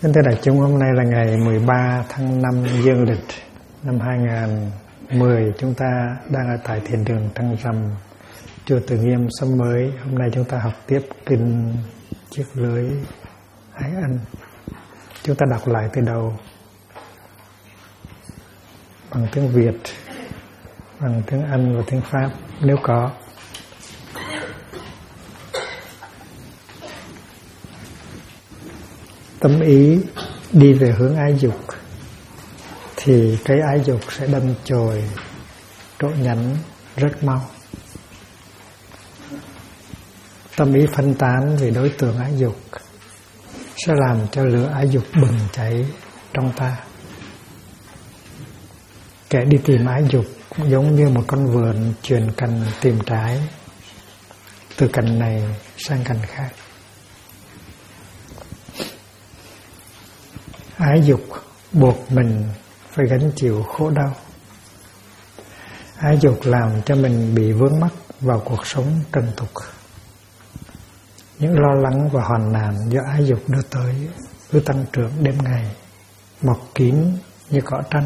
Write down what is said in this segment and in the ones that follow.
Kính thưa đại chúng, hôm nay là ngày 13 tháng 5 dương lịch năm 2010. Chúng ta đang ở tại thiền đường Trăng Rằm, chùa Từ Nghiêm, Xóm Mới. Hôm nay chúng ta học tiếp kinh Chiếc Lưới Ái Ân. Chúng ta đọc lại từ đầu bằng tiếng Việt, bằng tiếng Anh và tiếng Pháp nếu có. Tâm ý đi về hướng ái dục thì cái ái dục sẽ đâm chồi trổ nhánh rất mau. Tâm ý phân tán vì đối tượng ái dục sẽ làm cho lửa ái dục bừng cháy trong ta. Kẻ đi tìm ái dục cũng giống như một con vượn chuyển cành tìm trái, từ cành này sang cành khác. Ái dục buộc mình phải gánh chịu khổ đau. Ái dục làm cho mình bị vướng mắc vào cuộc sống trần tục. Những lo lắng và hoàn nạn do ái dục đưa tới cứ tăng trưởng đêm ngày, mọc kín như cỏ tranh.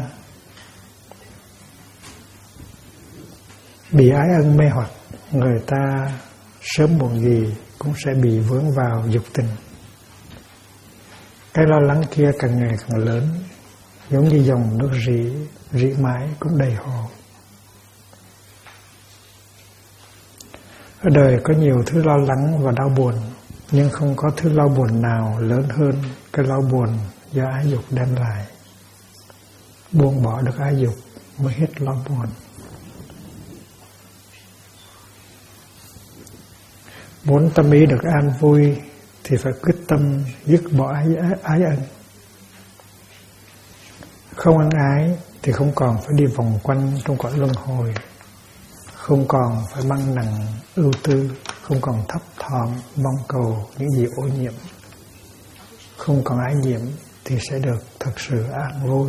Bị ái ân mê hoặc, người ta sớm muộn gì cũng sẽ bị vướng vào dục tình. Cái lo lắng kia càng ngày càng lớn, giống như dòng nước rỉ mãi cũng đầy hồ. Ở đời có nhiều thứ lo lắng và đau buồn, nhưng không có thứ lo buồn nào lớn hơn cái lo buồn do ái dục đem lại. Buông bỏ được ái dục mới hết lo buồn. Muốn tâm ý được an vui thì phải quyết tâm dứt bỏ ái ân. Không ân ái thì không còn phải đi vòng quanh trong cõi luân hồi, không còn phải mang nặng ưu tư, không còn thấp thỏm mong cầu những gì ô nhiễm. Không còn ái nhiễm thì sẽ được thật sự an vui.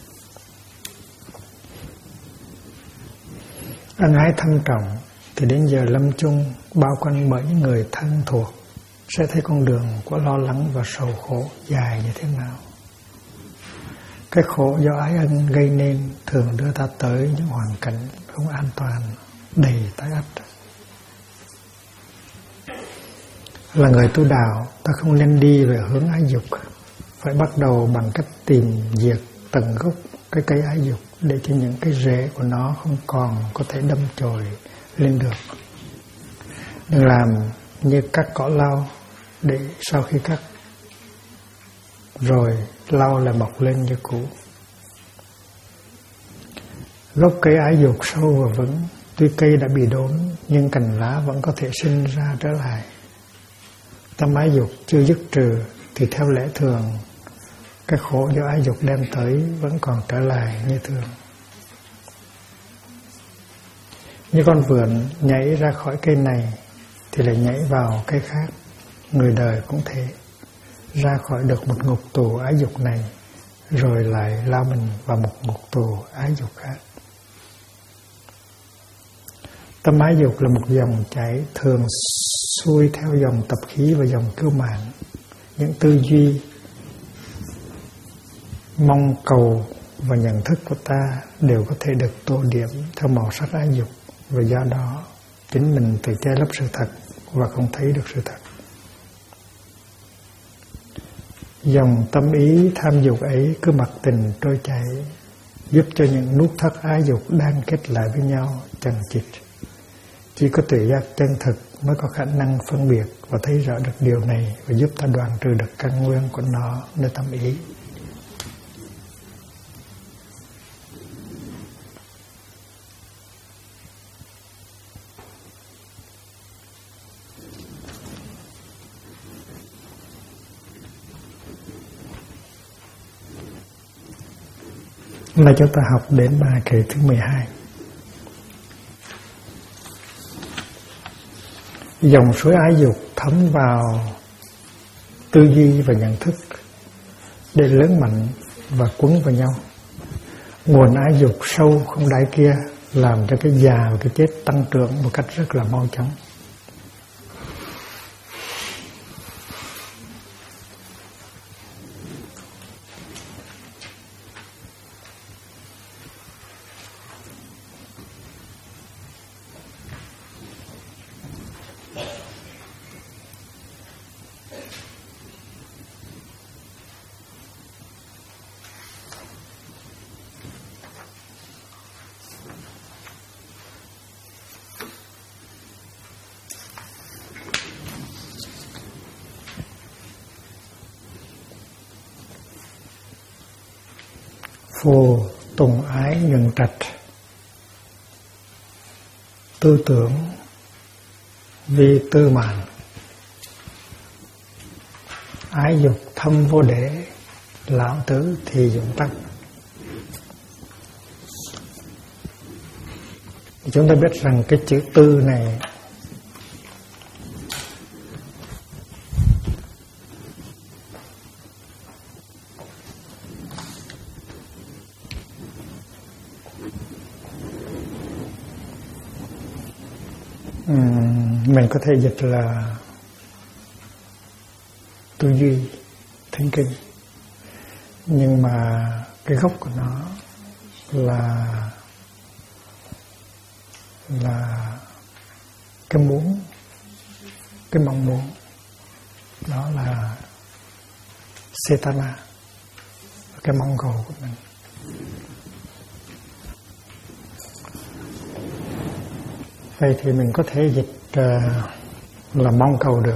Ân ái thâm trọng thì đến giờ lâm chung bao quanh bởi những người thân thuộc sẽ thấy con đường của lo lắng và sầu khổ dài như thế nào. Cái khổ do ái ân gây nên thường đưa ta tới những hoàn cảnh không an toàn, đầy tai ách. Là người tu đạo, ta không nên đi về hướng ái dục, phải bắt đầu bằng cách tìm diệt tận gốc cái cây ái dục để cho những cái rễ của nó không còn có thể đâm chồi lên được. Đừng làm như cắt cỏ lau, để sau khi cắt rồi lau lại mọc lên như cũ. Gốc cây ái dục sâu và vững, tuy cây đã bị đốn nhưng cành lá vẫn có thể sinh ra trở lại. Tâm ái dục chưa dứt trừ thì theo lẽ thường cái khổ do ái dục đem tới vẫn còn trở lại như thường. Như con vượn nhảy ra khỏi cây này thì lại nhảy vào cây khác. Người đời cũng thế, ra khỏi được một ngục tù ái dục này rồi lại lao mình vào một ngục tù ái dục khác. Tâm ái dục là một dòng chảy thường xuôi theo dòng tập khí và dòng cứu mạng. Những tư duy, mong cầu và nhận thức của ta đều có thể được tô điểm theo màu sắc ái dục, và do đó chính mình tự che lấp sự thật và không thấy được sự thật. Dòng tâm ý tham dục ấy cứ mặc tình trôi chảy, giúp cho những nút thắt ái dục đang kết lại với nhau chằng chịt. Chỉ có tuệ giác chân thực mới có khả năng phân biệt và thấy rõ được điều này, và giúp ta đoạn trừ được căn nguyên của nó nơi tâm ý. Hôm nay chúng ta học đến bài kệ thứ 12. Dòng suối ái dục thấm vào tư duy và nhận thức để lớn mạnh và quấn vào nhau. Nguồn ái dục sâu không đáy kia làm cho cái già và cái chết tăng trưởng một cách rất là mau chóng. Phù tùng ái nhuần trạch, tư tưởng vi tư mạn, ái dục thâm vô đế, lão tử thì dụng tắc. Chúng ta biết rằng cái chữ tư này mình có thể dịch là tư duy, thinking, nhưng mà cái gốc của nó là cái muốn, cái mong muốn, đó là Cetana, cái mong cầu của mình. Vậy thì mình có thể dịch là mong cầu được,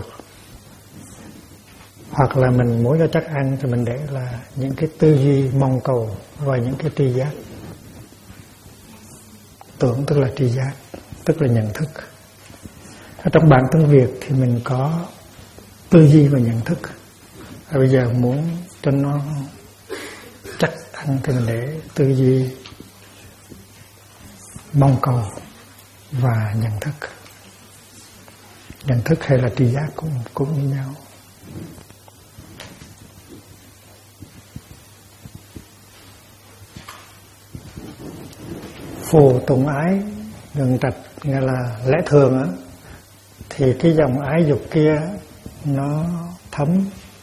hoặc là mình muốn cho chắc ăn thì mình để là những cái tư duy mong cầu và những cái tri giác. Tưởng tức là tri giác, tức là nhận thức. Ở trong bản tiếng Việt thì mình có tư duy và nhận thức. Bây giờ muốn cho nó chắc ăn thì mình để tư duy mong cầu và nhận thức. Nhận thức hay là tri giác cũng như nhau. Phù tùng ái nhuần trạch, nghĩa là lẽ thường á, thì cái dòng ái dục kia nó thấm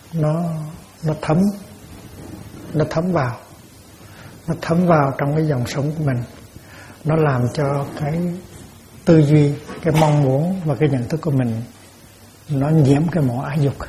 vào trong cái dòng sống của mình. Nó làm cho cái tư duy, cái mong muốn và cái nhận thức của mình nó nhiễm cái mỏ ái dục.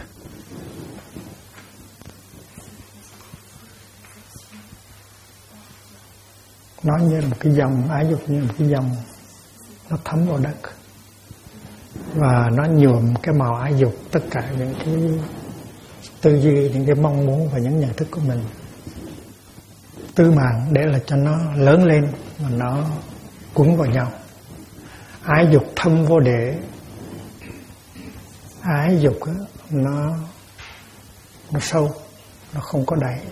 Nó như là một cái dòng ái dục, như một cái dòng nó thấm vào đất và nó nhuộm cái màu ái dục tất cả những cái tư duy, những cái mong muốn và những nhận thức của mình. Tư mạng để là cho nó lớn lên và nó cuốn vào nhau. Ái dục thâm vô đế, ái dục đó, nó sâu, nó không có đáy.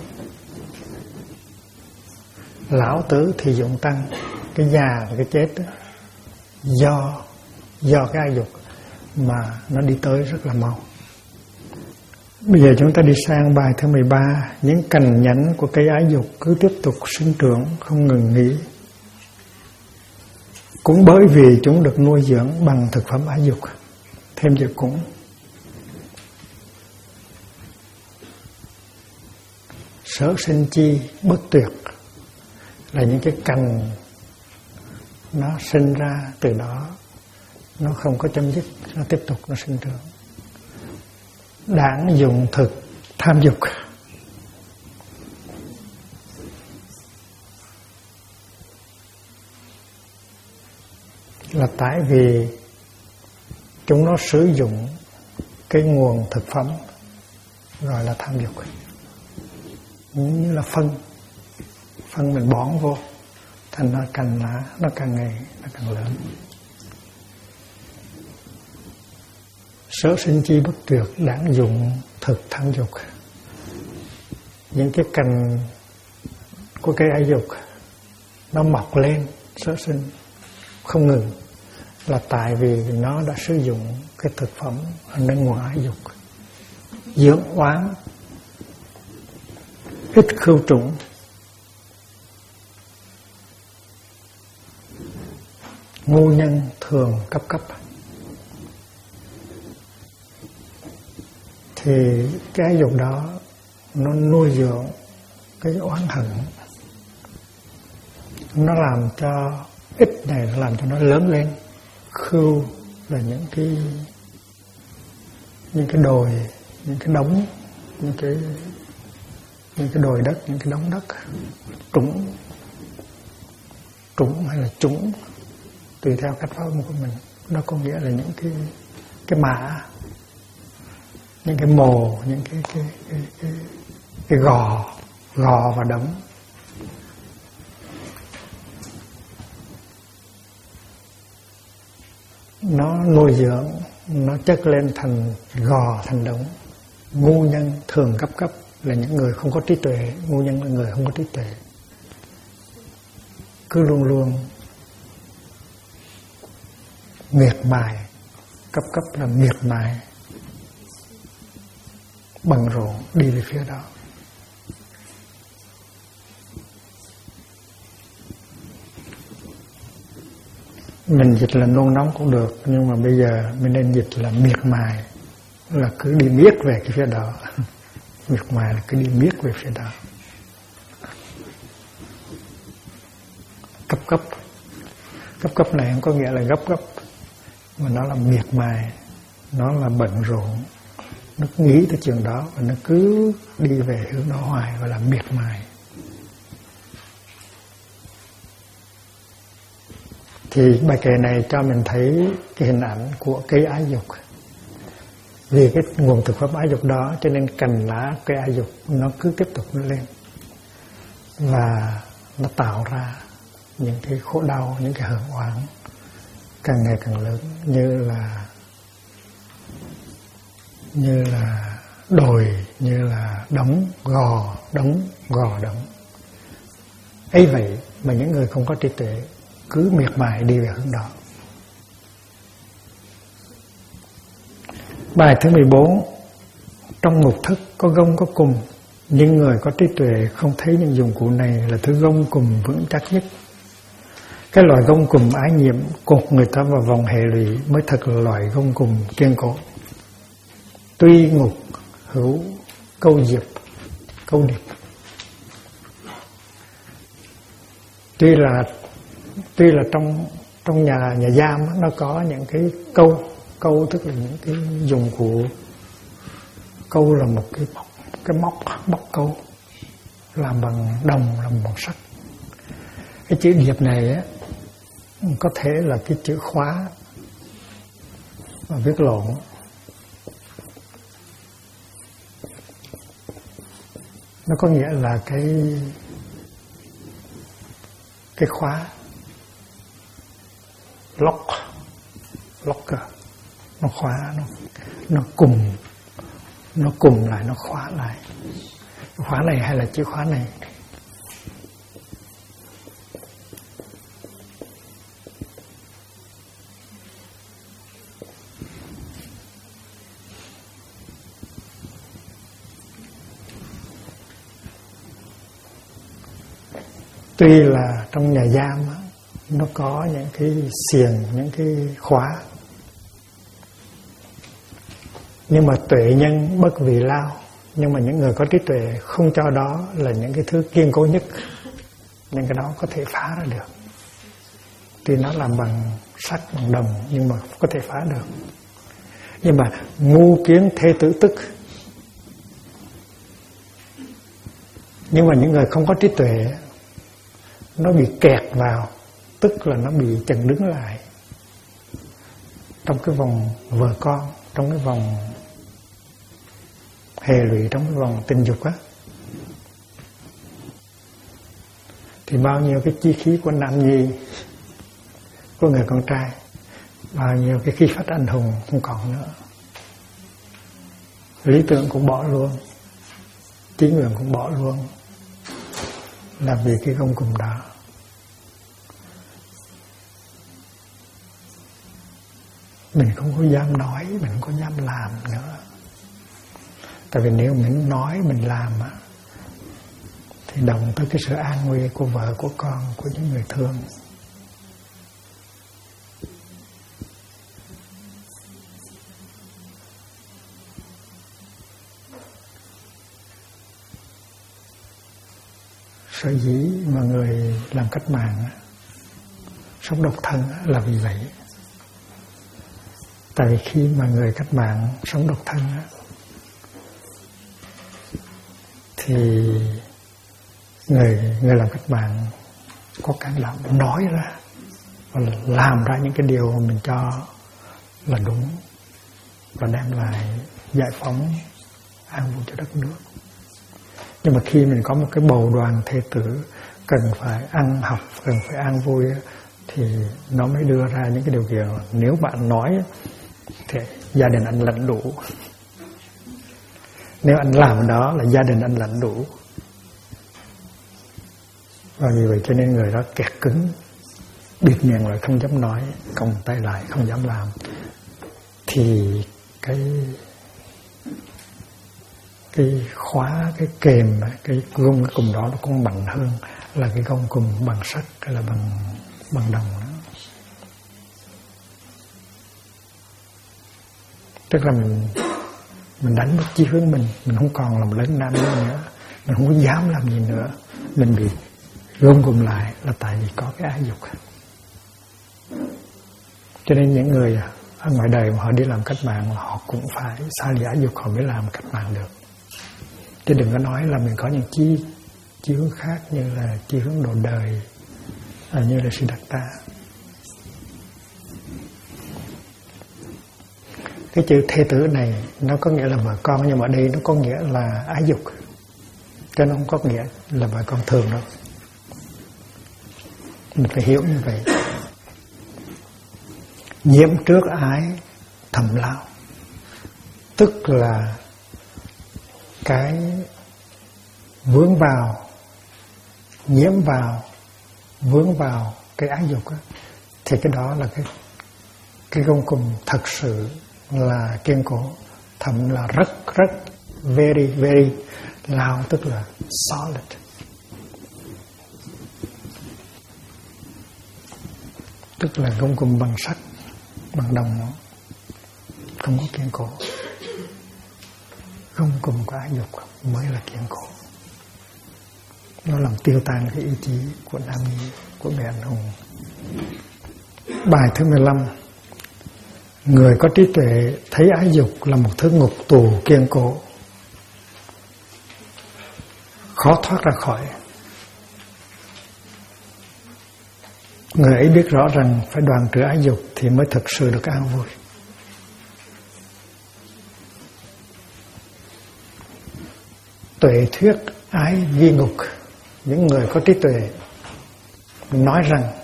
Lão tử thì dụng tăng, cái già và cái chết đó, do cái ái dục mà nó đi tới rất là mau. Bây giờ chúng ta đi sang bài thứ 13. Những cành nhánh của cây ái dục cứ tiếp tục sinh trưởng không ngừng nghỉ, cũng bởi vì chúng được nuôi dưỡng bằng thực phẩm ái dục. Thêm chữ cũng. Sở sinh chi bất tuyệt, là những cái cành nó sinh ra từ đó, nó không có chấm dứt, nó tiếp tục nó sinh trưởng. Đảng dụng thực tham dục, là tại vì chúng nó sử dụng cái nguồn thực phẩm gọi là tham dục, như là phân mình bón vô, thành ra cành lá nó càng ngày nó càng lớn. Sở sinh chi bất tuyệt, đảng dụng thực tham dục. Những cái cành của cây ái dục nó mọc lên sở sinh không ngừng, là tại vì nó đã sử dụng cái thực phẩm ở nơi nguồn ái dục. Dưỡng oán ít khưu trùng, ngu nhân thường cấp. Thì cái ái dục đó nó nuôi dưỡng cái oán hận, nó làm cho ít này, nó làm cho nó lớn lên. Khưu là những cái đồi, những cái đống, những cái đồi đất, những cái đống đất. Trũng hay là trũng tùy theo cách phát âm của mình, nó có nghĩa là những cái mả, những cái mồ, những cái gò và đống. nó nuôi dưỡng, nó chất lên thành gò, thành đống. Ngu nhân thường cấp là những người không có trí tuệ. Ngu nhân là người không có trí tuệ, cứ luôn luôn miệt mài. Cấp là miệt mài, bận rộn đi về phía đó. Mình dịch là nôn nóng cũng được, nhưng mà bây giờ mình nên dịch là miệt mài, là cứ đi miết về cái phía đó. Miệt mài là cứ đi miết về phía đó. Cấp này không có nghĩa là gấp, mà nó là miệt mài, nó là bận rộn, nó nghĩ tới chuyện đó và nó cứ đi về hướng đó hoài, và là miệt mài. Thì bài kệ này cho mình thấy cái hình ảnh của cây ái dục. Vì cái nguồn thực phẩm ái dục đó cho nên cành lá cây ái dục nó cứ tiếp tục lên, và nó tạo ra những cái khổ đau, những cái hưởng oán càng ngày càng lớn, như là đồi, như là đống gò. Ấy vậy mà những người không có trí tuệ cứ miệt mài đi về hướng đó. Bài thứ 14. Trong ngục thất có gông có cùm, nhưng người có trí tuệ không thấy những dụng cụ này là thứ gông cùm vững chắc nhất. Cái loại gông cùm ái nhiễm cột người ta vào vòng hệ lụy mới thật là loại gông cùm kiên cố. Tuy ngục hữu câu điệp. Tuy là trong nhà giam nó có những cái câu tức là những cái dụng cụ. Câu là một cái móc câu làm bằng đồng, làm bằng sắt. Cái chữ điệp này á, có thể là cái chữ khóa mà viết lộn. Nó có nghĩa là cái khóa locker, nó khóa, nó cùng lại, nó khóa lại. Cái khóa này hay là chữ khóa này? Tuy là trong nhà giam á, nó có những cái xiềng, những cái khóa, nhưng mà tuệ nhân bất vì lao. Nhưng mà những người có trí tuệ không cho đó là những cái thứ kiên cố nhất, nên cái đó có thể phá ra được. Tuy nó làm bằng sắt, bằng đồng, nhưng mà có thể phá được. Nhưng mà ngu kiến thê tử tức. Nhưng mà những người không có trí tuệ, nó bị kẹt vào, tức là nó bị chặn đứng lại trong cái vòng vợ con, trong cái vòng hệ lụy, trong cái vòng tình dục á. Thì bao nhiêu cái chi khí của nam nhi, của người con trai, bao nhiêu cái khí phách anh hùng không còn nữa. Lý tưởng cũng bỏ luôn, chí nguyện cũng bỏ luôn, là vì cái gông cùm đó. Mình không có dám nói, mình không có dám làm nữa. Tại vì nếu mình nói, mình làm á, thì động tới cái sự an nguy của vợ, của con, của những người thương. Sở dĩ mà người làm cách mạng sống độc thân là vì vậy. Tại vì khi mà người cách mạng sống độc thân thì người làm cách mạng có can đảm nói ra và làm ra những cái điều mình cho là đúng và đem lại giải phóng an vui cho đất nước. Nhưng mà khi mình có một cái bầu đoàn thê tử cần phải ăn học, cần phải an vui, thì nó mới đưa ra những cái điều kiện. Nếu bạn nói thì gia đình anh lãnh đủ, nếu anh làm đó là gia đình anh lãnh đủ. Và vì vậy cho nên người đó kẹt cứng, bịt miệng lại không dám nói, còng tay lại không dám làm. Thì cái khóa, cái kềm, cái gông cái cùm đó nó cũng mạnh hơn là cái gông cùm bằng sắt hay là bằng đồng đó. Tức là mình đánh mất chí hướng mình không còn làm lớn nam nữa, mình không có dám làm gì nữa, mình bị gông cùm lại là tại vì có cái ái dục. Cho nên những người ở ngoài đời mà họ đi làm cách mạng họ cũng phải xa lìa ái dục họ mới làm cách mạng được. Chứ đừng có nói là mình có những chí hướng khác như là chí hướng độ đời, như là Siddhartha. Cái chữ thê tử này nó có nghĩa là vợ con, nhưng mà ở đây nó có nghĩa là ái dục, chứ nó không có nghĩa là vợ con thường đâu. Mình phải hiểu như vậy. Nhiễm trước ái thầm lao, tức là cái vướng vào, nhiễm vào, vướng vào cái ái dục á, thì cái đó là cái gông cùm thật sự là kiên cố, thầm là rất very lao, tức là solid. Tức là gông cùm bằng sắt, bằng đồng, không có kiên cố. Gông cùm của ái dục mới là kiên cố. Nó làm tiêu tan cái ý chí của nam nhi, của bề anh hùng. Bài thứ 15. Người có trí tuệ thấy ái dục là một thứ ngục tù kiên cố, khó thoát ra khỏi. Người ấy biết rõ rằng phải đoạn trừ ái dục thì mới thực sự được an vui. Tuệ thuyết ái vi ngục. Những người có trí tuệ nói rằng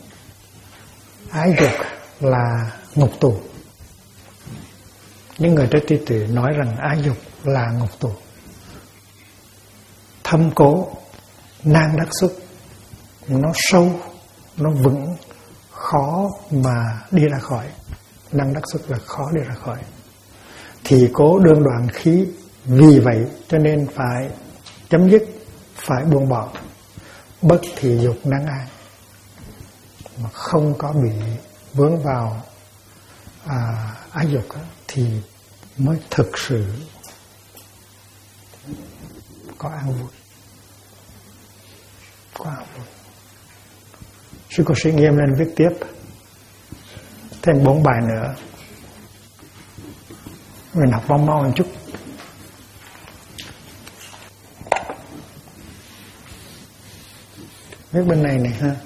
ái dục là ngục tù. Những người có trí tuệ nói rằng ái dục là ngục tù, thâm cố, nan đắc xuất, nó sâu, nó vững, khó mà đi ra khỏi. Năng đắc xuất là khó đi ra khỏi. Thì cố đương đoạn khí, vì vậy cho nên phải chấm dứt, phải buông bỏ. Bất thì dục năng an, mà không có bị vướng vào ái dục thì mới thực sự có an vui. Có an vui. Sư cô sĩ Nghiêm lên viết tiếp thêm 4 bài nữa. Mình học mau một chút. Viết bên này này ha.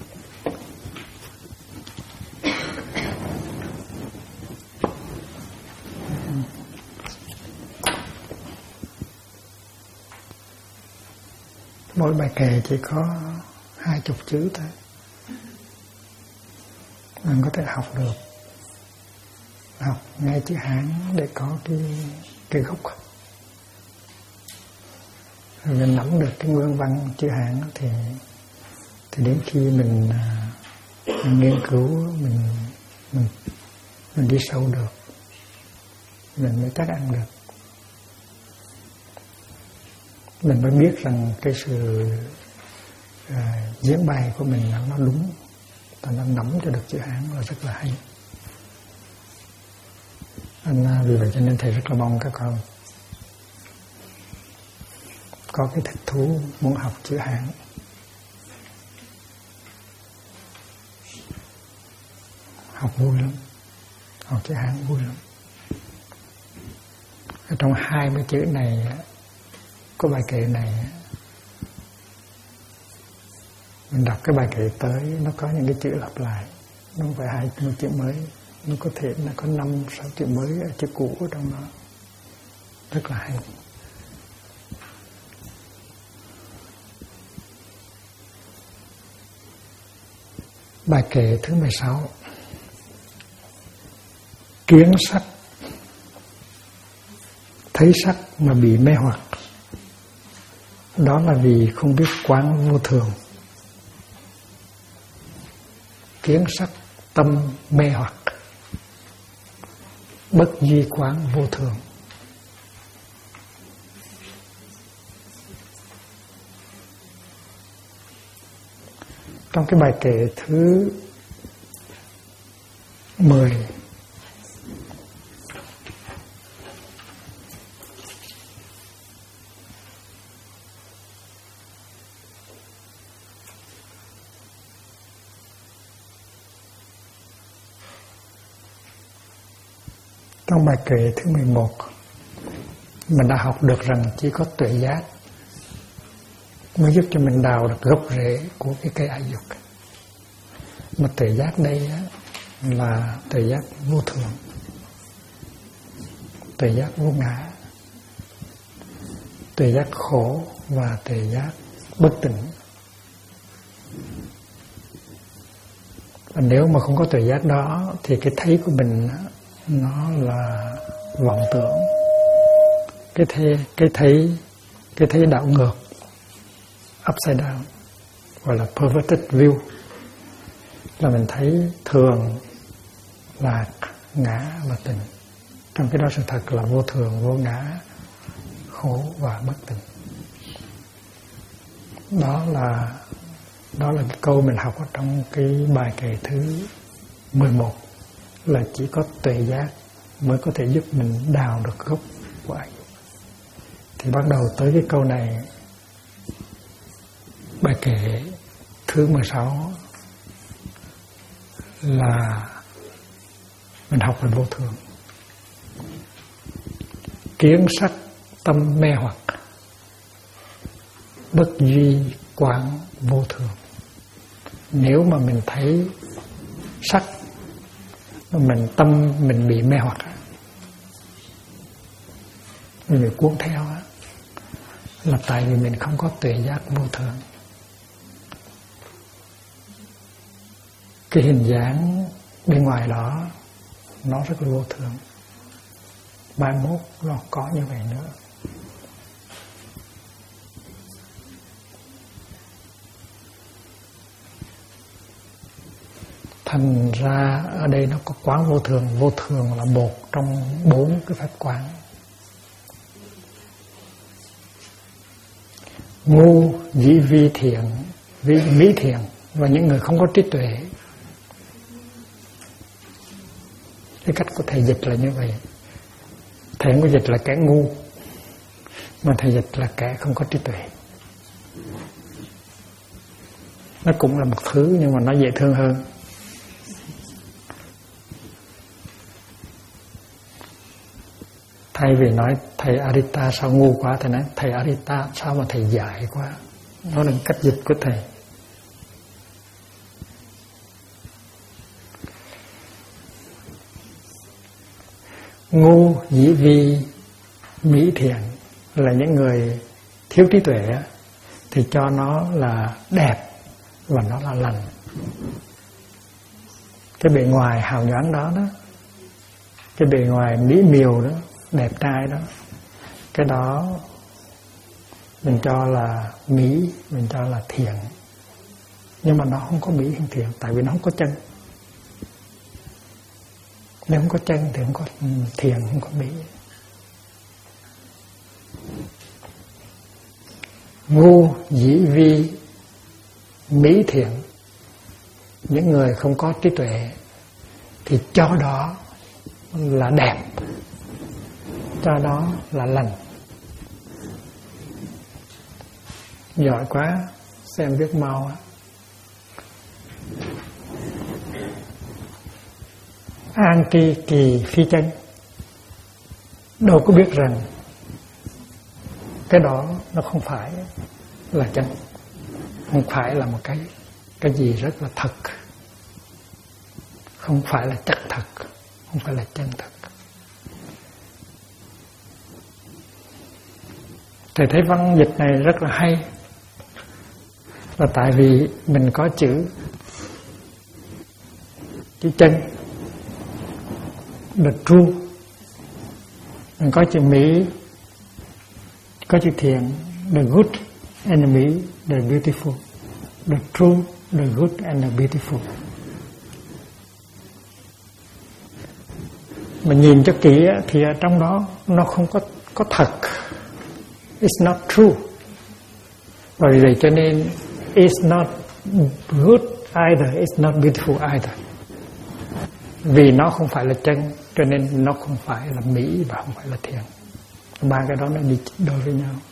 Mỗi bài kệ chỉ có 20 chữ thôi. Mình có thể học được, học ngay chữ Hán để có cái gốc. Rồi mình nắm được cái nguyên văn chữ Hán thì đến khi mình nghiên cứu, mình đi sâu được, mình mới chắc ăn được. Mình mới biết rằng cái sự diễn bày của mình nó đúng, và nó nắm cho được chữ Hán là rất là hay. Vì vậy cho nên thầy rất là mong các con có cái thích thú muốn học chữ Hán. Học vui lắm, học chữ Hán vui lắm. Ở trong 20 chữ này, có bài kệ này, mình đọc cái bài kệ tới nó có những cái chữ lặp lại, nó không phải 20 chữ mới, nó có thể là có 5-6 chữ mới, chữ cũ ở trong đó, rất là hay. Bài kệ thứ 16. Kiến sắc, thấy sắc mà bị mê hoặc, đó là vì không biết quán vô thường. Kiến sắc tâm mê hoặc, bất duy quán vô thường. Trong cái bài kệ thứ 10, trong bài kệ thứ 11, mình đã học được rằng chỉ có tuệ giác mới giúp cho mình đào được gốc rễ của cái cây ái dục. Mà tuệ giác đây là tuệ giác vô thường, tuệ giác vô ngã, tuệ giác khổ và tuệ giác bất tỉnh. Và nếu mà không có tuệ giác đó thì cái thấy của mình nó là vọng tưởng, cái thấy đảo ngược, upside down, gọi là perverted view, là mình thấy thường, lạc, ngã và tình. Trong cái đó sự thật là vô thường, vô ngã, khổ và bất tỉnh. Đó là cái câu mình học ở trong cái bài kệ thứ 11, là chỉ có tuệ giác mới có thể giúp mình đào được gốc của ái dục. Thì bắt đầu tới cái câu này, bài kệ thứ 16 là mình học về vô thường. Kiến sắc tâm mê hoặc, bất duy quán vô thường. Nếu mà mình thấy sắc, mình tâm mình bị mê hoặc, mình bị cuốn theo, là tại vì mình không có tuệ giác vô thường. Cái hình dáng bên ngoài đó nó rất là vô thường, mai mốt nó có như vậy nữa. Thành ra ở đây nó có quán vô thường. Vô thường là một trong 4 cái pháp quán. Ngu, dĩ vi thiện, mỹ thiện, và những người không có trí tuệ. Cái cách của thầy dịch là như vậy. Thầy không có dịch là kẻ ngu, mà thầy dịch là kẻ không có trí tuệ. Nó cũng là một thứ nhưng mà nó dễ thương hơn. Thay vì nói thầy Arita sao ngu quá, thầy nói thầy Arita sao mà thầy dại quá. Đó là cách dịch của thầy. Ngu, dĩ vi, mỹ thiện là những người thiếu trí tuệ thì cho nó là đẹp và nó là lành. Cái bề ngoài hào nhoáng đó, cái bề ngoài mỹ miều đó, đẹp trai đó, cái đó mình cho là mỹ, mình cho là thiện. Nhưng mà nó không có mỹ hay thiện, tại vì nó không có chân. Nếu không có chân thì không có thiện, không có mỹ. Ngu, dĩ vi, mỹ thiện, những người không có trí tuệ thì cho đó là đẹp, cho đó là lành. Giỏi quá, xem biết mau. An kỳ kỳ phi chân, đâu có biết rằng cái đó nó không phải là chân, không phải là một cái gì rất là thật, không phải là chắc thật, không phải là chân thật. Thầy thấy văn dịch này rất là hay, là tại vì mình có chữ chữ chân, the true. Mình có chữ mỹ, có chữ thiện, the good and the mỹ, the beautiful. The true, the good and the beautiful. Mình nhìn cho kỹ thì ở trong đó nó không có thật. It's not true. Bởi vậy cho nên it's not good either, it's not beautiful either. Vì nó không phải là chân, cho nên nó không phải là mỹ và không phải là thiện. Ba cái đó nó đi đôi với nhau.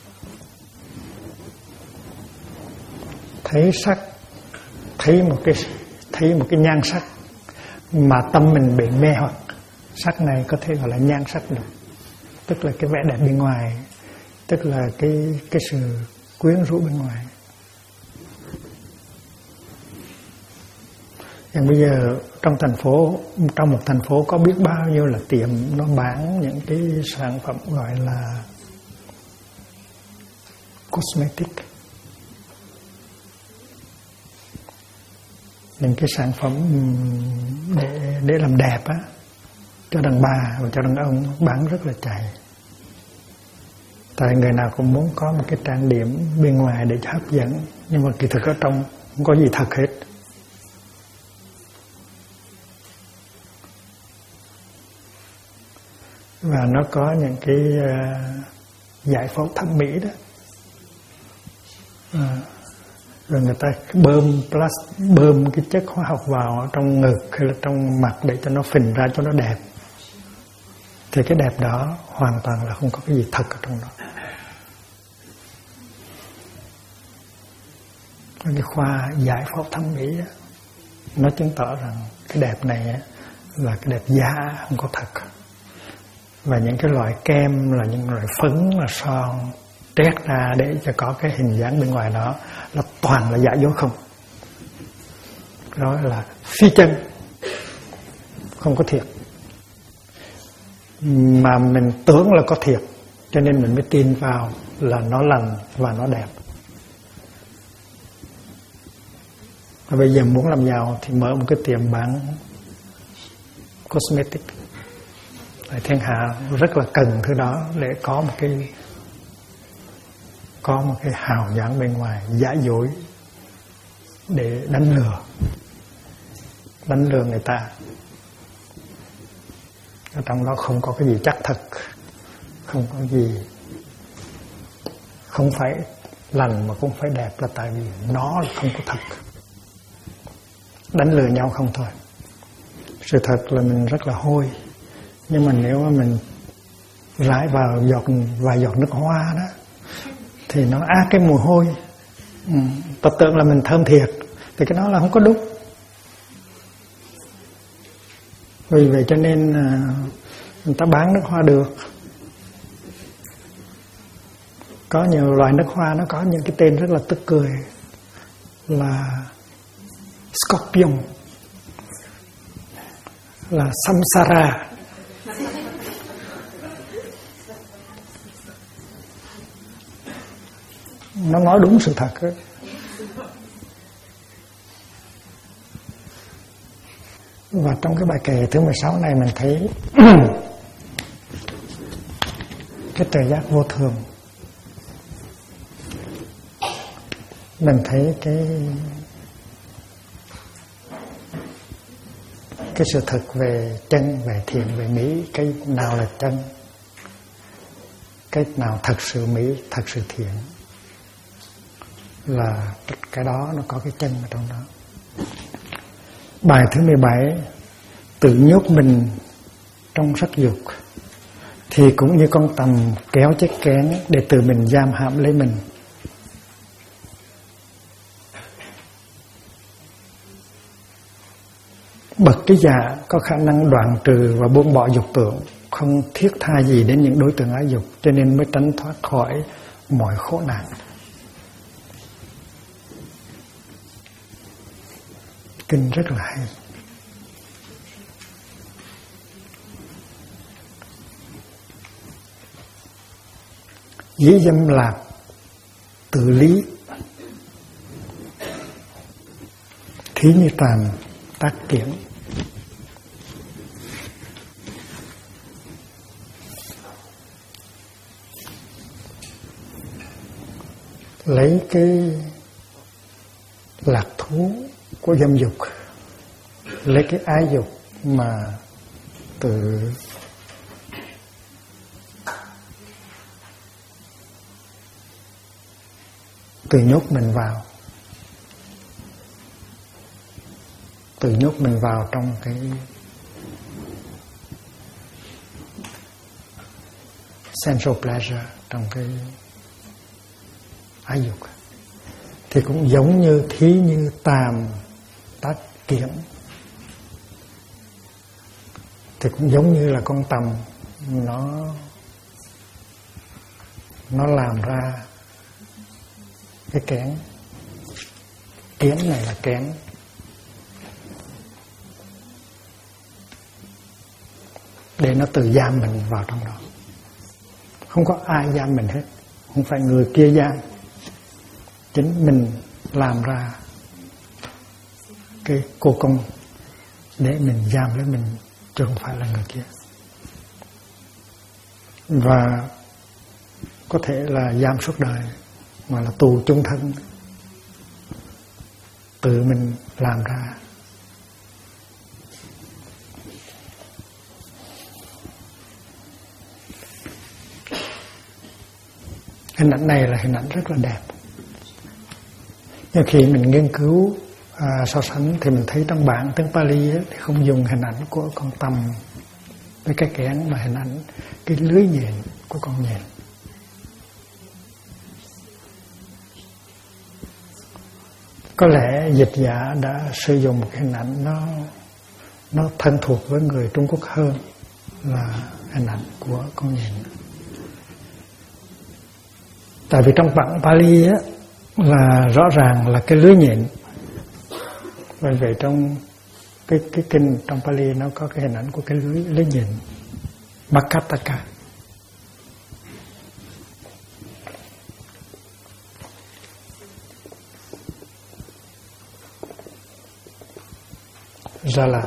Thấy sắc, thấy một cái nhan sắc mà tâm mình bị mê hoặc, sắc này có thể gọi là nhan sắc được, tức là cái vẻ đẹp bên ngoài, tức là cái sự quyến rũ bên ngoài. Nhưng bây giờ trong một thành phố có biết bao nhiêu là tiệm nó bán những cái sản phẩm gọi là cosmetic, những cái sản phẩm để làm đẹp á, cho đàn bà và cho đàn ông bán rất là chạy. Tại người nào cũng muốn có một cái trang điểm bên ngoài để hấp dẫn, nhưng mà kỳ thực ở trong không có gì thật hết. Và nó có những cái giải phẫu thẩm mỹ đó, rồi người ta bơm cái chất hóa học vào trong ngực hay là trong mặt để cho nó phình ra cho nó đẹp. Thì cái đẹp đó hoàn toàn là không có cái gì thật ở trong đó. Cái khoa giải phẫu thẩm mỹ đó, nó chứng tỏ rằng cái đẹp này là cái đẹp giả, không có thật. Và những cái loại kem, là những loại phấn, là son trét ra để cho có cái hình dáng bên ngoài đó là toàn là giả dối không. Đó là phi chân, không có thiệt. Mà mình tưởng là có thiệt, cho nên mình mới tin vào là nó lành và nó đẹp. Và bây giờ muốn làm giàu thì mở một cái tiệm bán cosmetic. Thiên hạ rất là cần thứ đó để có một cái hào nhoáng bên ngoài, giả dối để đánh lừa người ta. Ở trong đó không có cái gì chắc thật, không có gì, không phải lành mà cũng phải đẹp, là tại vì nó là không có thật. Đánh lừa nhau không thôi. Sự thật là mình rất là hôi, nhưng mà nếu mà mình rải vào vài giọt nước hoa đó thì nó át cái mùi hôi. Ta tưởng là mình thơm thiệt thì cái đó là không có đúng. Vì vậy cho nên người ta bán nước hoa được. Có nhiều loại nước hoa nó có những cái tên rất là tức cười, là Scorpion, là Samsara. Nó nói đúng sự thật ấy. Và trong cái bài kệ thứ 16 này mình thấy cái tuệ giác vô thường. Mình thấy cái sự thật về chân, về thiện, về mỹ. Cái nào là chân, cái nào thật sự mỹ, thật sự thiện, là cái đó nó có cái chân ở trong đó. Bài thứ 17, tự nhốt mình trong sắc dục thì cũng như con tằm kéo chiếc kén để tự mình giam hãm lấy mình. Bậc trí giả có khả năng đoạn trừ và buông bỏ dục tưởng, không thiết tha gì đến những đối tượng ái dục, cho nên mới tránh thoát khỏi mọi khổ nạn. Kinh rất là hay. Dĩ dâm lạc tự lý, thí như tràn tác kiến. lấy cái lạc thú của dâm dục, lấy cái ái dục mà tự nhốt mình vào, tự nhốt mình vào trong cái sensual pleasure, trong cái ái dục. Thì cũng giống như thí như tàm tác kiếm, thì cũng giống như là con tầm nó làm ra cái kén. Kén này là kén để nó tự giam mình vào trong đó. Không có ai giam mình hết, không phải người kia giam, chính mình làm ra cái cô công để mình giam lấy mình, chứ không phải là người kia. Và có thể là giam suốt đời, mà là tù chung thân, tự mình làm ra. Hình ảnh này là hình ảnh rất là đẹp. Nhưng khi mình nghiên cứu so sánh thì mình thấy trong bản tiếng Pali ấy, thì không dùng hình ảnh của con tầm với cái kén, mà hình ảnh cái lưới nhện của con nhện. Có lẽ dịch giả đã sử dụng một cái hình ảnh nó thân thuộc với người Trung Quốc hơn là hình ảnh của con nhện. Tại vì trong bản Pali á, là rõ ràng là cái lưới nhện. Bởi vậy trong cái kinh trong Pali nó có cái hình ảnh của cái lưới nhện Makataka. Jala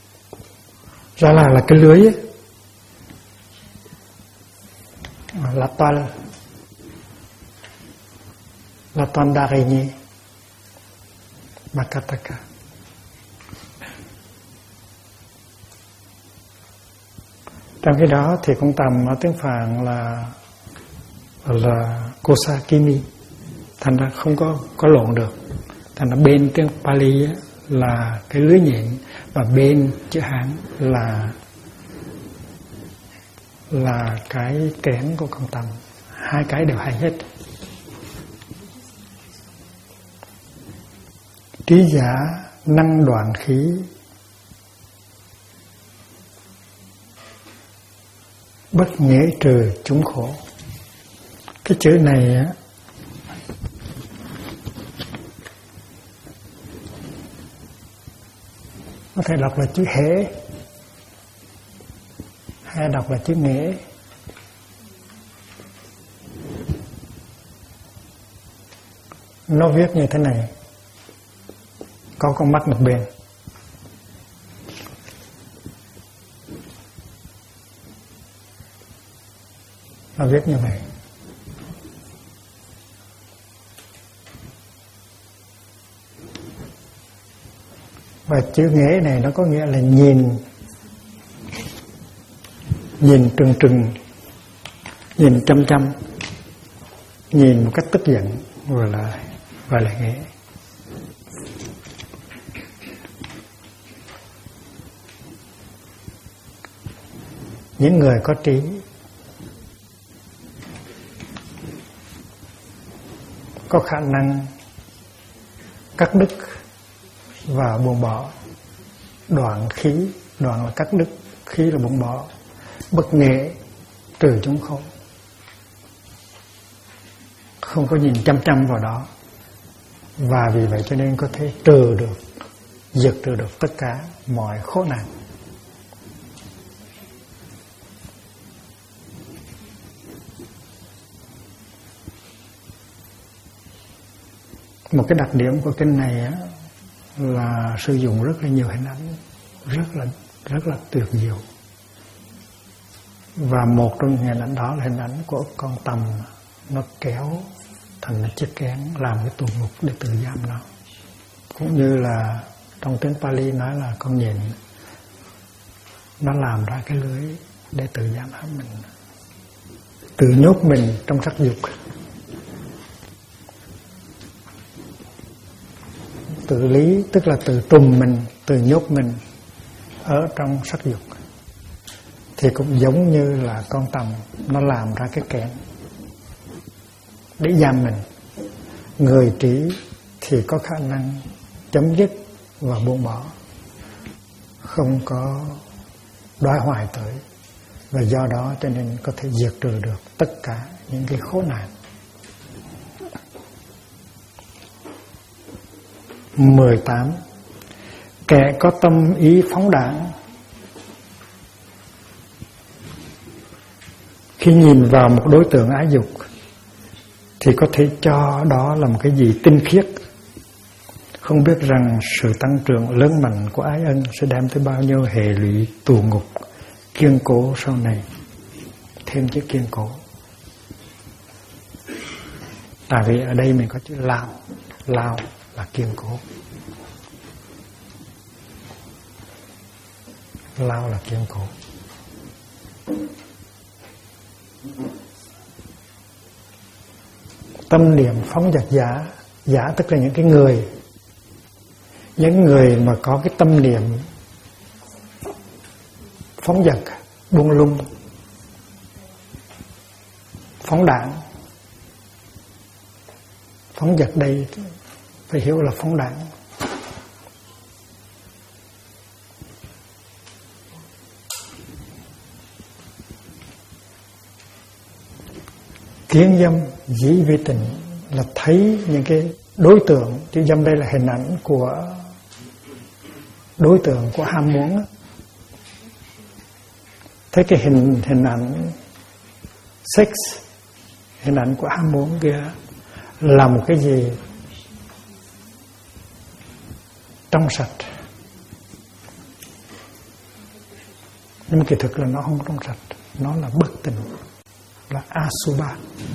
là cái lưới ấy. La toile d'araignée, Makataka. Trong cái đó thì con tầm ở tiếng Phạn là Kosakini, thành ra không có lộn được. Thành ra bên tiếng Pali ấy, là cái lưới nhện, và bên chữ Hán là cái kén của con tầm. Hai cái đều hay hết. Trí giả năng đoạn khí, bất nghĩa trừ chúng khổ. Cái chữ này á, có thể đọc là chữ hễ, hay đọc là chữ nghĩa. Nó viết như thế này, có con mắt một bên. Nó viết như vậy. Và chữ nghĩa này nó có nghĩa là nhìn trừng trừng, nhìn chăm chăm, nhìn một cách tức giận, gọi là nghĩa. Những người có trí có khả năng cắt đứt và buông bỏ. Đoạn khí, đoạn là cắt đứt, khí là buông bỏ. Bất nghệ trừ chúng khổ. Không có nhìn chăm chăm vào đó. Và vì vậy cho nên có thể diệt trừ được tất cả mọi khổ nạn. Một cái đặc điểm của kinh này á, là sử dụng rất là nhiều hình ảnh, rất là tuyệt diệu. Và một trong những hình ảnh đó là hình ảnh của con tầm, nó kéo thành nó chiếc kén làm cái tù ngục để tự giam nó. Cũng như là trong tiếng Pali nói là con nhện, nó làm ra cái lưới để tự giam hãm mình, tự nhốt mình trong sắc dục. Tự lý tức là tự trùm mình, tự nhốt mình ở trong sắc dục. Thì cũng giống như là con tầm, nó làm ra cái kén để giam mình. Người trí thì có khả năng chấm dứt và buông bỏ, không có đói hoài tới, và do đó cho nên có thể diệt trừ được tất cả những cái khổ nạn. 18. Kẻ có tâm ý phóng đãng khi nhìn vào một đối tượng ái dục thì có thể cho đó là một cái gì tinh khiết, không biết rằng sự tăng trưởng lớn mạnh của ái ân sẽ đem tới bao nhiêu hệ lụy tù ngục kiên cố sau này. Thêm chữ kiên cố, tại vì ở đây mình có chữ lao. Lao là kiên cố. Lao là kiên cố. Tâm niệm phóng dật giả. Giả tức là những người mà có cái tâm niệm phóng dật, buông lung, phóng đãng. Phóng dật đây phải hiểu là phóng đãng. Kiến dâm dĩ vi tình là thấy những cái đối tượng, chữ dâm đây là hình ảnh của đối tượng của ham muốn. Thấy cái hình ảnh sex, hình ảnh của ham muốn kia là một cái gì trong sạch, nhưng mà kỳ thực là nó không trong sạch, nó là bất tịnh, là asubha.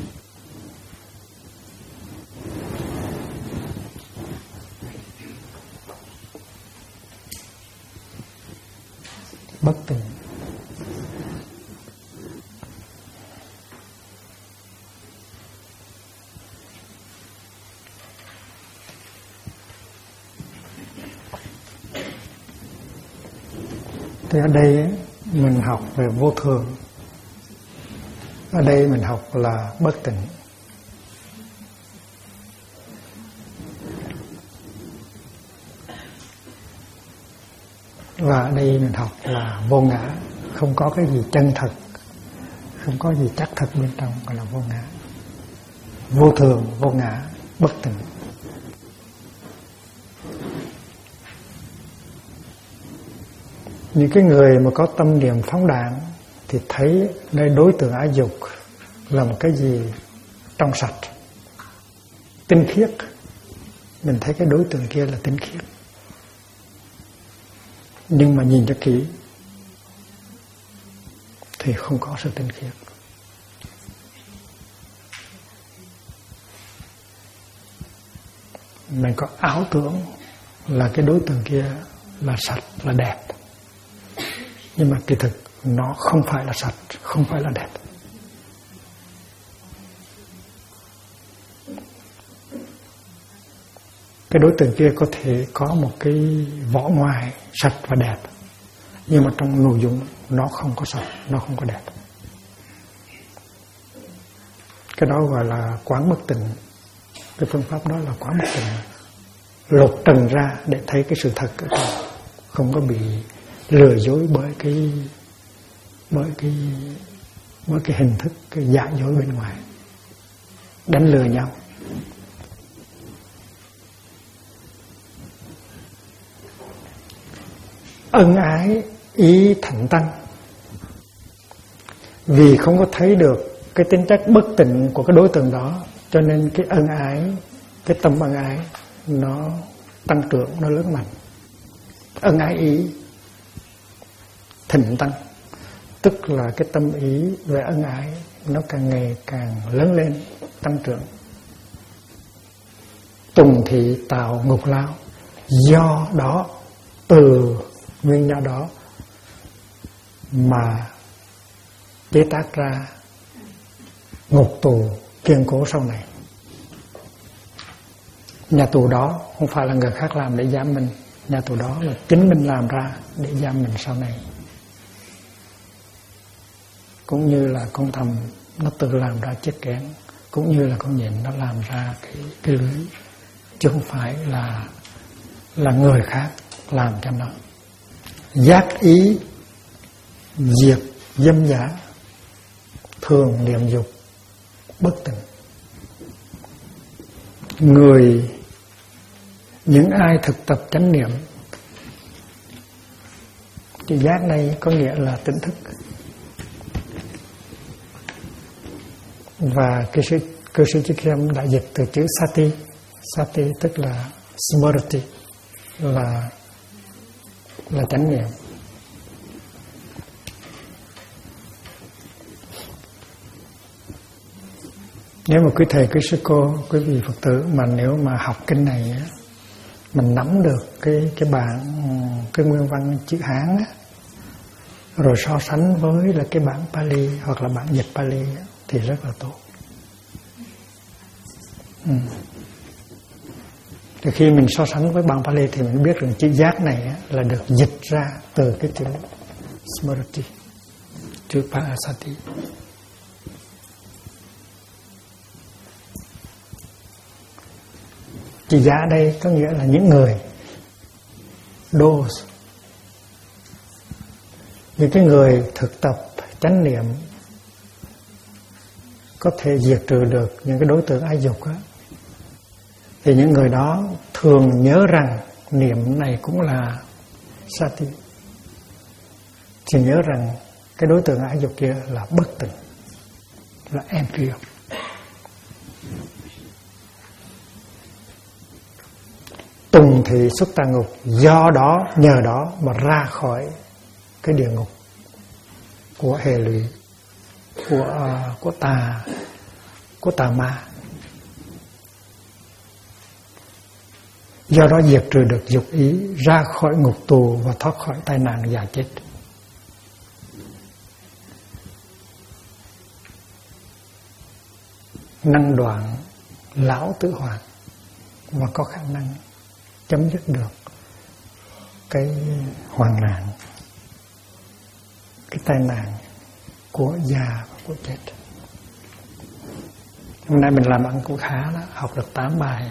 Bất tịnh. Thì ở đây mình học về vô thường, ở đây mình học là bất tịnh. Và ở đây mình học là vô ngã, không có cái gì chân thật, không có gì chắc thật bên trong, gọi là vô ngã. Vô thường, vô ngã, bất tịnh. Những cái người mà có tâm niệm phóng đãng thì thấy nơi đối tượng ái dục là một cái gì trong sạch, tinh khiết. Mình thấy cái đối tượng kia là tinh khiết, nhưng mà nhìn cho kỹ thì không có sự tinh khiết. Mình có ảo tưởng là cái đối tượng kia là sạch, là đẹp, nhưng mà kỳ thực nó không phải là sạch, không phải là đẹp. Cái đối tượng kia có thể có một cái vỏ ngoài sạch và đẹp, nhưng mà trong nội dung nó không có sạch, nó không có đẹp. Cái đó gọi là quán bất tịnh. Cái phương pháp đó là quán bất tịnh, lột trần ra để thấy cái sự thật ở trong, không có bị lừa dối bởi cái hình thức, cái giả dối bên ngoài, đánh lừa nhau. Ân ái ý thạnh tăng, vì không có thấy được cái tính chất bất tịnh của cái đối tượng đó, cho nên cái ân ái, cái tâm ân ái nó tăng trưởng, nó lớn mạnh. Ân ái ý thịnh tăng, tức là cái tâm ý về ân ái nó càng ngày càng lớn lên, tăng trưởng. Tùng thị tạo ngục lao, do đó, từ nguyên do đó mà chế tác ra ngục tù kiên cố sau này. Nhà tù đó không phải là người khác làm để giam mình, nhà tù đó là chính mình làm ra để giam mình sau này. Cũng như là con thầm nó tự làm ra chiếc kén, cũng như là con nhện nó làm ra cái lưới, chứ không phải là người khác làm cho nó. Giác ý diệt dâm giả, thường niệm dục bất tịnh. Những ai thực tập chánh niệm, chữ giác này có nghĩa là tỉnh thức. Và cư sĩ Trí Khiêm đã dịch từ chữ sati. Sati tức là smriti, là chánh niệm. Nếu mà quý thầy, quý sư cô, quý vị Phật tử mà nếu mà học kinh này á, mình nắm được cái bản, cái nguyên văn chữ Hán á, rồi so sánh với là cái bản Pali hoặc là bản dịch Pali á, thì rất là tốt. Thì khi mình so sánh với bản Pali thì mình biết rằng chữ giác này á, là được dịch ra từ cái chữ Smriti, chữ Parasati. Chữ giá đây có nghĩa là những người, those, những cái người thực tập chánh niệm có thể diệt trừ được những cái đối tượng ái dục á, thì những người đó thường nhớ rằng niệm này cũng là sati, chỉ nhớ rằng cái đối tượng ái dục kia là bất tịnh, là impure. Tùng thị xuất tà ngục, do đó, nhờ đó mà ra khỏi cái địa ngục của hệ lụy, của tà ma. Do đó diệt trừ được dục ý, ra khỏi ngục tù và thoát khỏi tai nạn già chết. Năng đoạn lão tử hoàn, và có khả năng chấm dứt được cái hoạn nạn, cái tai nạn của già và của chết. Hôm nay mình làm ăn cũng khá đó, học được 8 bài.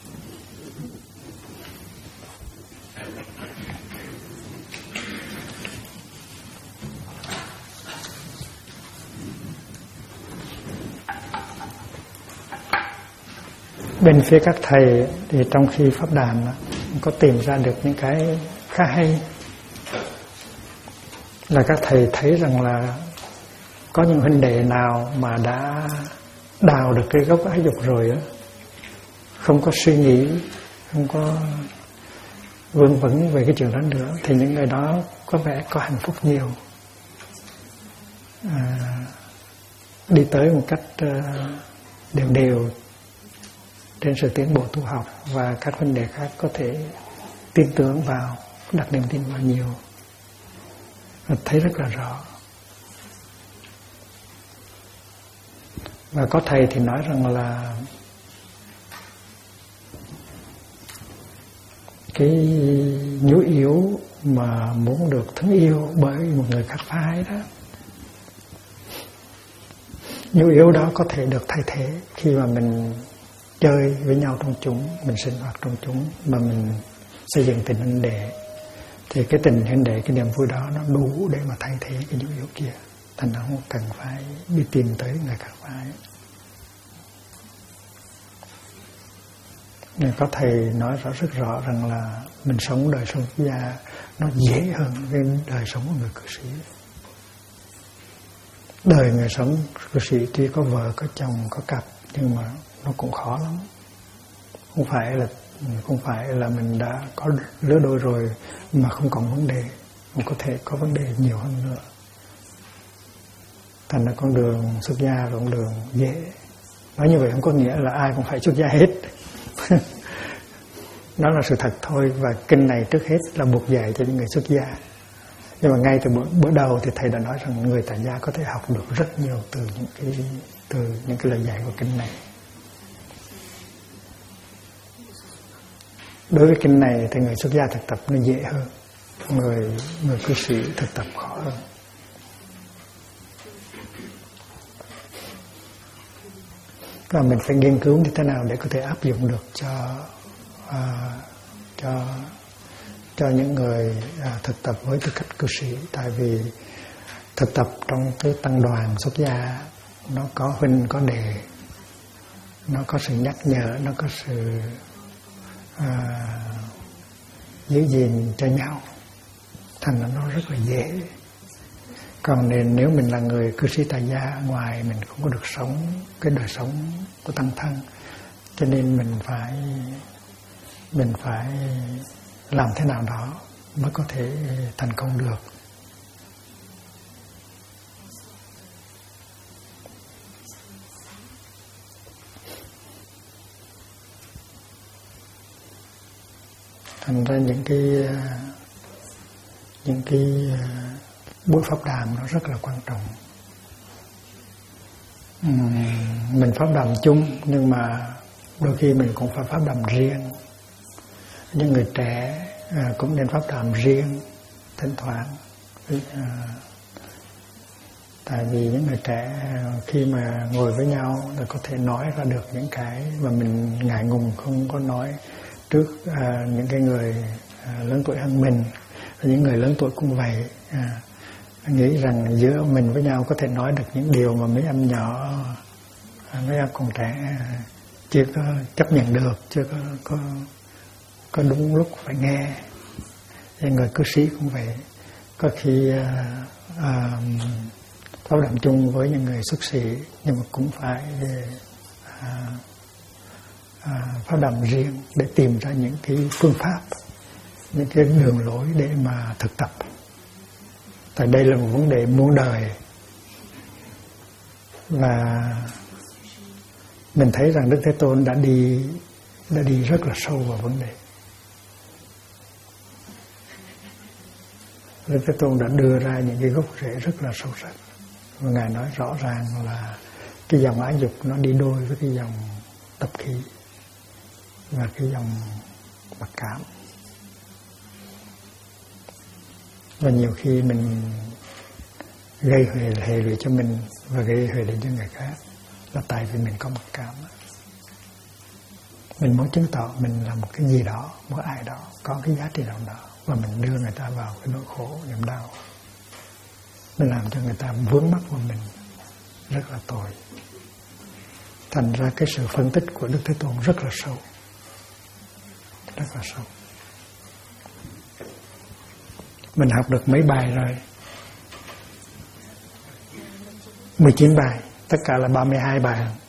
Bên phía các thầy thì trong khi pháp đàn có tìm ra được những cái khá hay, là các thầy thấy rằng là có những huynh đệ nào mà đã đào được cái gốc ái dục rồi á, không có suy nghĩ, không có vương vấn về cái chuyện đó nữa, thì những người đó có vẻ có hạnh phúc nhiều, đi tới một cách đều trên sự tiến bộ tu học, và các vấn đề khác có thể tin tưởng vào, đặt niềm tin vào nhiều, và thấy rất là rõ. Và có thầy thì nói rằng là cái nhu yếu mà muốn được thương yêu bởi một người khác phái đó, nhu yếu đó có thể được thay thế khi mà mình chơi với nhau trong chúng, mình sinh hoạt trong chúng, mà mình xây dựng tình huynh đệ, thì cái tình huynh đệ, cái niềm vui đó nó đủ để mà thay thế cái nhu yếu kia, thành ra không cần phải đi tìm tới người khác phái. Nên có thầy nói rất rõ rằng là mình sống đời sống xuất gia nó dễ hơn cái đời sống của người cư sĩ. Đời người sống cư sĩ tuy có vợ, có chồng, có cặp, nhưng mà nó cũng khó lắm. Không phải là mình đã có lứa đôi rồi mà không còn vấn đề, mà có thể có vấn đề nhiều hơn nữa. Thành ra con đường xuất gia là con đường dễ. Nói như vậy không có nghĩa là ai cũng phải xuất gia hết. Nó là sự thật thôi, và kinh này trước hết là buộc dạy cho những người xuất gia. Nhưng mà ngay từ bữa đầu thì thầy đã nói rằng người tại gia có thể học được rất nhiều từ những cái lời dạy của kinh này. Đối với kinh này thì người xuất gia thực tập nó dễ hơn, người cư sĩ thực tập khó hơn. Và mình phải nghiên cứu như thế nào để có thể áp dụng được cho những người thực tập với tư cách cư sĩ. Tại vì thực tập trong cái tăng đoàn xuất gia nó có huynh có đệ, nó có sự nhắc nhở, nó có sự giữ gìn cho nhau, thành ra nó rất là dễ. Còn nếu mình là người cư sĩ tại gia, ngoài mình không có được sống cái đời sống của tăng thân, cho nên mình phải làm thế nào đó mới có thể thành công được. Thành ra những cái buổi pháp đàm nó rất là quan trọng. Mình pháp đàm chung, nhưng mà đôi khi mình cũng phải pháp đàm riêng. Những người trẻ cũng nên pháp đàm riêng thỉnh thoảng. Tại vì những người trẻ khi mà ngồi với nhau là có thể nói ra được những cái mà mình ngại ngùng không có nói trước những cái người lớn tuổi hơn mình, những người lớn tuổi cũng vậy. Nghĩ rằng giữa mình với nhau có thể nói được những điều mà mấy em nhỏ, mấy em còn trẻ chưa có chấp nhận được, chưa có đúng lúc phải nghe. Những người cư sĩ cũng vậy, có khi pháp đàm chung với những người xuất sĩ, nhưng mà cũng phải pháp đàm riêng để tìm ra những cái phương pháp, những cái đường lối để mà thực tập. Tại đây là một vấn đề muôn đời, và mình thấy rằng Đức Thế Tôn đã đi rất là sâu vào vấn đề. Đức Thế Tôn đã đưa ra những cái gốc rễ rất là sâu sắc, và Ngài nói rõ ràng là cái dòng ái dục nó đi đôi với cái dòng tập khí và cái dòng mặc cảm. Và nhiều khi mình gây hệ lụy cho mình và gây hệ lụy cho người khác là tại vì mình có mặc cảm. Mình muốn chứng tỏ mình là một cái gì đó, một ai đó, có cái giá trị nào đó, và mình đưa người ta vào cái nỗi khổ, niềm đau. Mình làm cho người ta vướng mắc vào mình, rất là tội. Thành ra cái sự phân tích của Đức Thế Tôn rất là sâu, rất là sâu. Mình học được mấy bài rồi? 19 bài, tất cả là 32 bài.